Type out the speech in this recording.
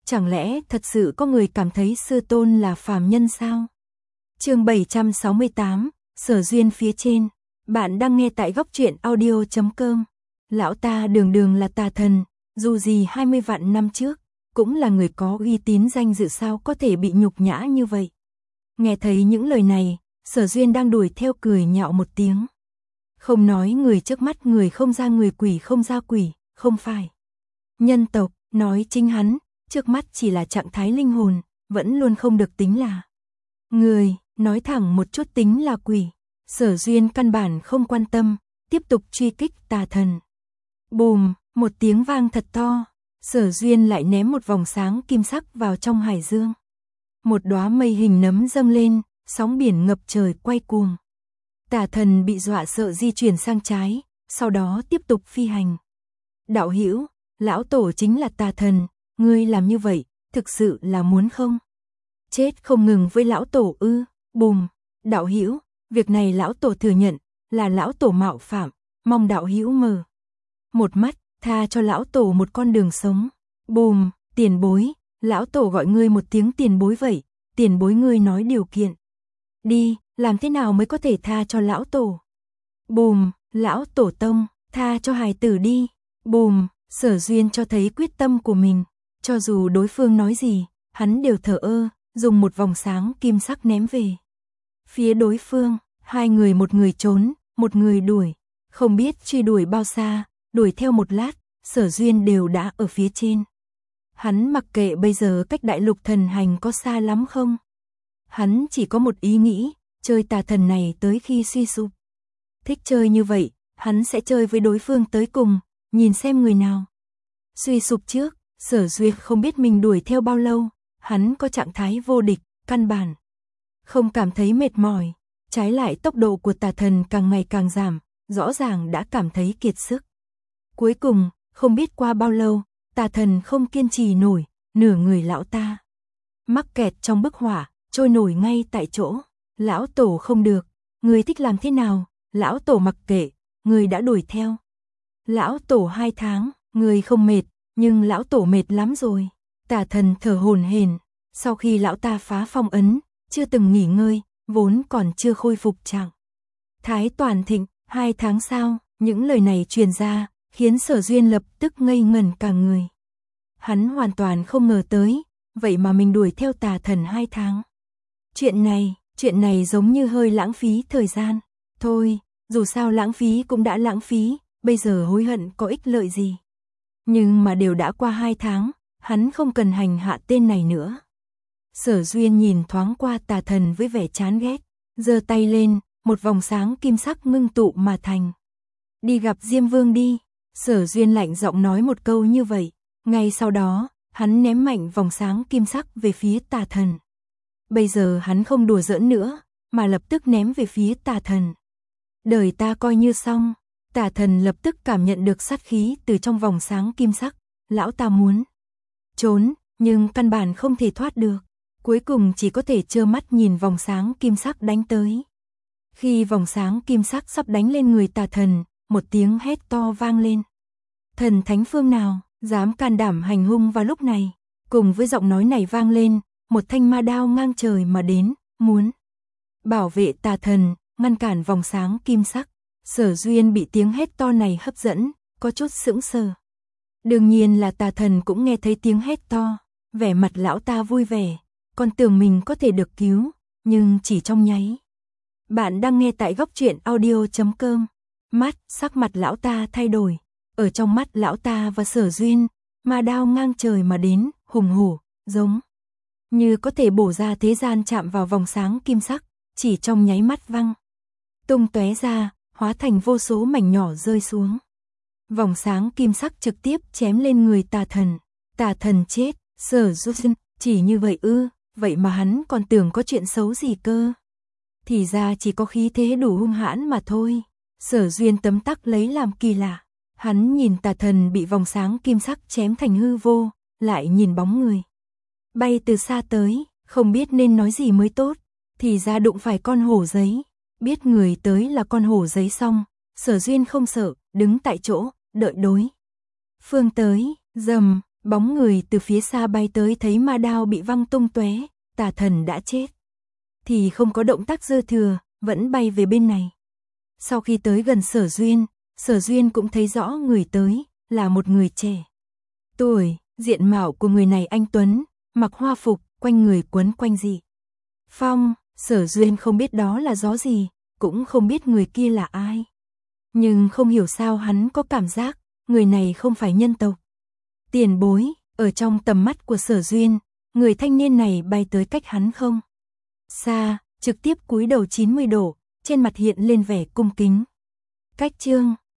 Chẳng lẽ thật sự có người cảm thấy sư tôn là phàm nhân sao? Chương 768, Sở Duyên phía trên. Bạn đang nghe tại góc truyện audio.com. Lão ta đường đường là tà thần, dù gì 20 vạn năm trước, cũng là người có uy tín danh dự, sao có thể bị nhục nhã như vậy. Nghe thấy những lời này, Sở Duyên đang đuổi theo cười nhạo một tiếng. Không nói người trước mắt người không ra người, quỷ không ra quỷ, không phải nhân tộc, nói chính hắn, trước mắt chỉ là trạng thái linh hồn, vẫn luôn không được tính là người, nói thẳng một chút tính là quỷ. Sở Duyên căn bản không quan tâm, tiếp tục truy kích tà thần. Bùm, một tiếng vang thật to, Sở Duyên lại ném một vòng sáng kim sắc vào trong hải dương. Một đóa mây hình nấm dâng lên, sóng biển ngập trời quay cuồng. Tà thần bị dọa sợ di chuyển sang trái, sau đó tiếp tục phi hành. Đạo hữu, lão tổ chính là tà thần, ngươi làm như vậy, thực sự là muốn không? Chết không ngừng với lão tổ ư? Bùm, đạo hữu, việc này lão tổ thừa nhận, là lão tổ mạo phạm, mong đạo hữu mở một mắt, tha cho lão tổ một con đường sống. Bùm, tiền bối, lão tổ gọi ngươi một tiếng tiền bối vậy, tiền bối ngươi nói điều kiện. Đi, làm thế nào mới có thể tha cho lão tổ? Bùm, lão tổ tông, tha cho hài tử đi. Bùm, Sở Duyên cho thấy quyết tâm của mình, cho dù đối phương nói gì, hắn đều thờ ơ, dùng một vòng sáng kim sắc ném về phía đối phương. Hai người, một người trốn, một người đuổi, không biết truy đuổi bao xa, đuổi theo một lát, Sở Duyên đều đã ở phía trên. Hắn mặc kệ bây giờ cách đại lục thần hành có xa lắm không. Hắn chỉ có một ý nghĩ, chơi tà thần này tới khi suy sụp. Thích chơi như vậy, hắn sẽ chơi với đối phương tới cùng, nhìn xem người nào suy sụp trước. Sở Duyên không biết mình đuổi theo bao lâu, hắn có trạng thái vô địch, căn bản không cảm thấy mệt mỏi. Trái lại tốc độ của tà thần càng ngày càng giảm, rõ ràng đã cảm thấy kiệt sức. Cuối cùng, không biết qua bao lâu, tà thần không kiên trì nổi, nửa người lão ta mắc kẹt trong bức hỏa, trôi nổi ngay tại chỗ. Lão tổ không được, người thích làm thế nào? Lão tổ mặc kệ, người đã đuổi theo lão tổ 2 tháng, người không mệt, nhưng lão tổ mệt lắm rồi. Tà thần thở hổn hển, sau khi lão ta phá phong ấn, chưa từng nghỉ ngơi, vốn còn chưa khôi phục trạng thái toàn thịnh. 2 tháng sau, những lời này truyền ra, khiến Sở Duyên lập tức ngây ngẩn cả người. Hắn hoàn toàn không ngờ tới, vậy mà mình đuổi theo tà thần 2 tháng. Chuyện này giống như hơi lãng phí thời gian. Thôi, dù sao lãng phí cũng đã lãng phí, bây giờ hối hận có ích lợi gì. Nhưng mà đều đã qua 2 tháng, hắn không cần hành hạ tên này nữa. Sở Duyên nhìn thoáng qua tà thần với vẻ chán ghét, giơ tay lên, một vòng sáng kim sắc ngưng tụ mà thành. Đi gặp Diêm Vương đi. Sở Duyên lạnh giọng nói một câu như vậy, ngay sau đó, hắn ném mạnh vòng sáng kim sắc về phía tà thần. Bây giờ hắn không đùa giỡn nữa, mà lập tức ném về phía tà thần. Đời ta coi như xong. Tà thần lập tức cảm nhận được sát khí từ trong vòng sáng kim sắc, lão ta muốn trốn, nhưng căn bản không thể thoát được. Cuối cùng chỉ có thể trơ mắt nhìn vòng sáng kim sắc đánh tới. Khi vòng sáng kim sắc sắp đánh lên người tà thần, một tiếng hét to vang lên. Thần thánh phương nào dám can đảm hành hung vào lúc này? Cùng với giọng nói này vang lên, một thanh ma đao ngang trời mà đến, muốn bảo vệ tà thần, ngăn cản vòng sáng kim sắc. Sở Duyên bị tiếng hét to này hấp dẫn, có chút sững sờ. Đương nhiên là tà thần cũng nghe thấy tiếng hét to, vẻ mặt lão ta vui vẻ, còn tưởng mình có thể được cứu, nhưng chỉ trong nháy. Bạn đang nghe tại góc truyện audio.com. Sắc mặt lão ta thay đổi, ở trong mắt lão ta và Sở Duyên, ma đao ngang trời mà đến, hùng hổ, giống như có thể bổ ra thế gian, chạm vào vòng sáng kim sắc, chỉ trong nháy mắt văng tung tóe ra, hóa thành vô số mảnh nhỏ rơi xuống. Vòng sáng kim sắc trực tiếp chém lên người tà thần. Tà thần chết. Sở Duyên, chỉ như vậy ư? Vậy mà hắn còn tưởng có chuyện xấu gì cơ. Thì ra chỉ có khí thế đủ hung hãn mà thôi. Sở Duyên tấm tắc lấy làm kỳ lạ. Hắn nhìn tà thần bị vòng sáng kim sắc chém thành hư vô, lại nhìn bóng người bay từ xa tới, không biết nên nói gì mới tốt. Thì ra đụng phải con hổ giấy. Biết người tới là con hổ giấy xong, Sở Duyên không sợ, đứng tại chỗ, đợi đối phương tới. Rầm, Bóng người từ phía xa bay tới thấy ma đao bị văng tung tóe, tà thần đã chết. Thì không có động tác dư thừa, vẫn bay về bên này. Sau khi tới gần Sở Duyên cũng thấy rõ người tới, là một người trẻ. Tuổi, diện mạo của người này anh tuấn, mặc hoa phục, quanh người quấn quanh dị phong, Sở Duyên không biết đó là gió gì, cũng không biết người kia là ai. Nhưng không hiểu sao hắn có cảm giác, người này không phải nhân tộc. Tiền bối, ở trong tầm mắt của Sở Duyên, người thanh niên này bay tới cách hắn không xa, trực tiếp cúi đầu 90 độ, trên mặt hiện lên vẻ cung kính. Cách chương